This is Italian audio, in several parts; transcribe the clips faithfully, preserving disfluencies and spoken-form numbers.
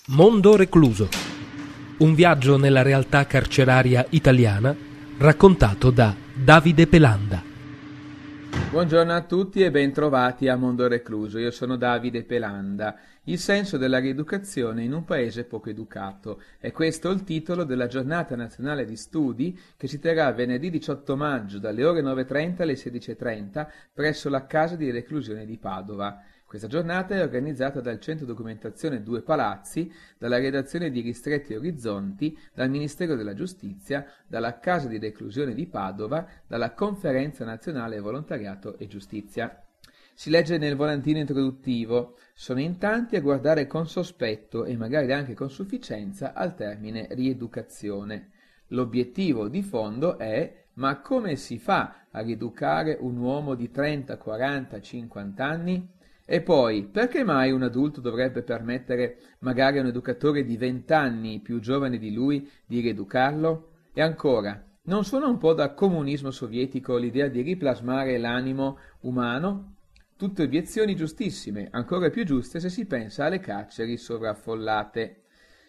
Mondo recluso. Un viaggio nella realtà carceraria italiana raccontato da Davide Pelanda. Buongiorno a tutti e ben trovati a Mondo recluso. Io sono Davide Pelanda. Il senso della rieducazione in un paese poco educato. È questo il titolo della giornata nazionale di studi che si terrà venerdì diciotto maggio dalle ore nove e trenta alle sedici e trenta presso la Casa di Reclusione di Padova. Questa giornata è organizzata dal Centro Documentazione Due Palazzi, dalla Redazione di Ristretti Orizzonti, dal Ministero della Giustizia, dalla Casa di Reclusione di Padova, dalla Conferenza Nazionale Volontariato e Giustizia. Si legge nel volantino introduttivo: sono in tanti a guardare con sospetto e magari anche con sufficienza al termine rieducazione. L'obiettivo di fondo è: ma come si fa a rieducare un uomo di trenta, quaranta, cinquanta anni? E poi, perché mai un adulto dovrebbe permettere magari a un educatore di venti anni più giovane di lui di rieducarlo? E ancora, non suona un po' da comunismo sovietico l'idea di riplasmare l'animo umano? Tutte obiezioni giustissime, ancora più giuste se si pensa alle carceri sovraffollate.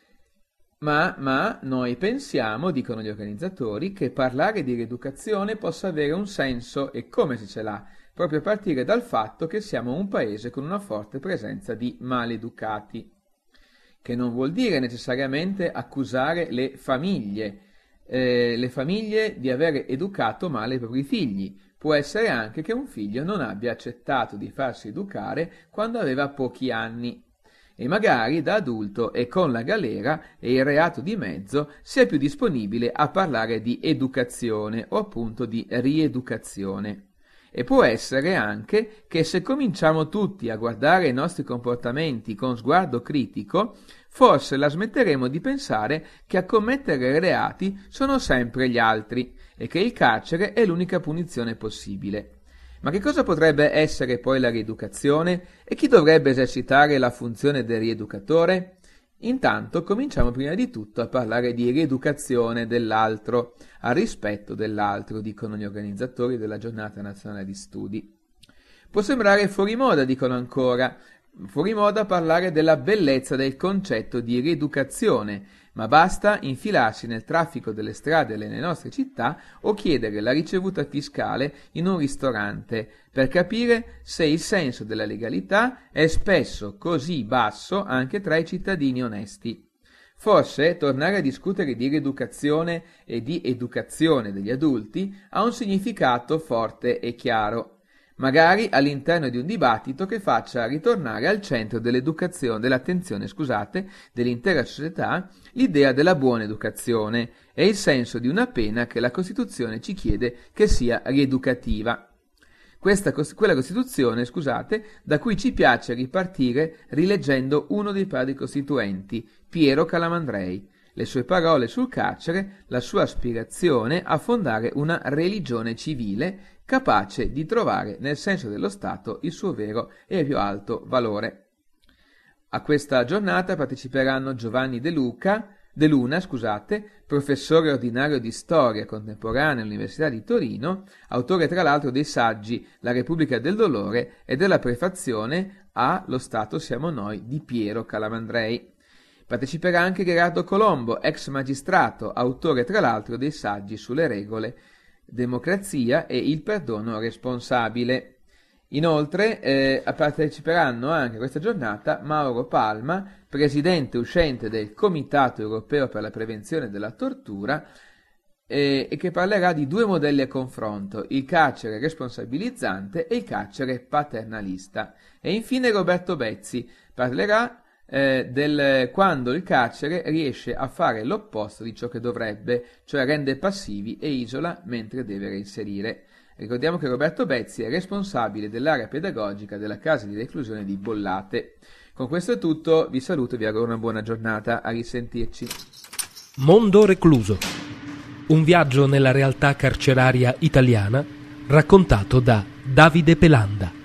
Ma, ma noi pensiamo, dicono gli organizzatori, che parlare di rieducazione possa avere un senso, e come se ce l'ha, proprio a partire dal fatto che siamo un paese con una forte presenza di maleducati, che non vuol dire necessariamente accusare le famiglie, eh, le famiglie di aver educato male i propri figli. Può essere anche che un figlio non abbia accettato di farsi educare quando aveva pochi anni, e magari da adulto e con la galera e il reato di mezzo sia più disponibile a parlare di educazione o appunto di rieducazione. E può essere anche che se cominciamo tutti a guardare i nostri comportamenti con sguardo critico, forse la smetteremo di pensare che a commettere reati sono sempre gli altri e che il carcere è l'unica punizione possibile. Ma che cosa potrebbe essere poi la rieducazione e chi dovrebbe esercitare la funzione del rieducatore? Intanto cominciamo prima di tutto a parlare di rieducazione dell'altro, al rispetto dell'altro, dicono gli organizzatori della giornata nazionale di studi. Può sembrare fuori moda, dicono ancora, fuori moda parlare della bellezza del concetto di rieducazione, ma basta infilarsi nel traffico delle strade nelle nostre città o chiedere la ricevuta fiscale in un ristorante per capire se il senso della legalità è spesso così basso anche tra i cittadini onesti. Forse tornare a discutere di rieducazione e di educazione degli adulti ha un significato forte e chiaro, magari all'interno di un dibattito che faccia ritornare al centro dell'educazione, dell'attenzione, scusate, dell'intera società l'idea della buona educazione e il senso di una pena che la Costituzione ci chiede che sia rieducativa. Questa, quella Costituzione, scusate, da cui ci piace ripartire rileggendo uno dei padri costituenti, Piero Calamandrei, le sue parole sul carcere, la sua aspirazione a fondare una religione civile capace di trovare nel senso dello Stato il suo vero e più alto valore. A questa giornata parteciperanno Giovanni De Luca, De Luna, scusate, professore ordinario di storia contemporanea all'Università di Torino, autore tra l'altro dei saggi La Repubblica del Dolore e della prefazione a Lo Stato siamo noi di Piero Calamandrei. Parteciperà anche Gerardo Colombo, ex magistrato, autore tra l'altro dei saggi sulle regole, democrazia e il perdono responsabile. Inoltre eh, parteciperanno anche a questa giornata Mauro Palma, presidente uscente del Comitato Europeo per la Prevenzione della Tortura, eh, e che parlerà di due modelli a confronto, il carcere responsabilizzante e il carcere paternalista. E infine Roberto Bezzi parlerà eh, del quando il carcere riesce a fare l'opposto di ciò che dovrebbe, cioè rende passivi e isola mentre deve reinserire. Ricordiamo che Roberto Bezzi è responsabile dell'area pedagogica della casa di reclusione di Bollate. Con questo è tutto, vi saluto e vi auguro una buona giornata, a risentirci. Mondo recluso. Un viaggio nella realtà carceraria italiana raccontato da Davide Pelanda.